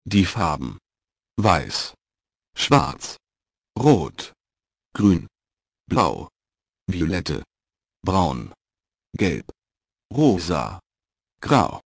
Die Farben: Weiß, Schwarz, Rot, Grün, Blau, Violette, Braun, Gelb, Rosa, Grau.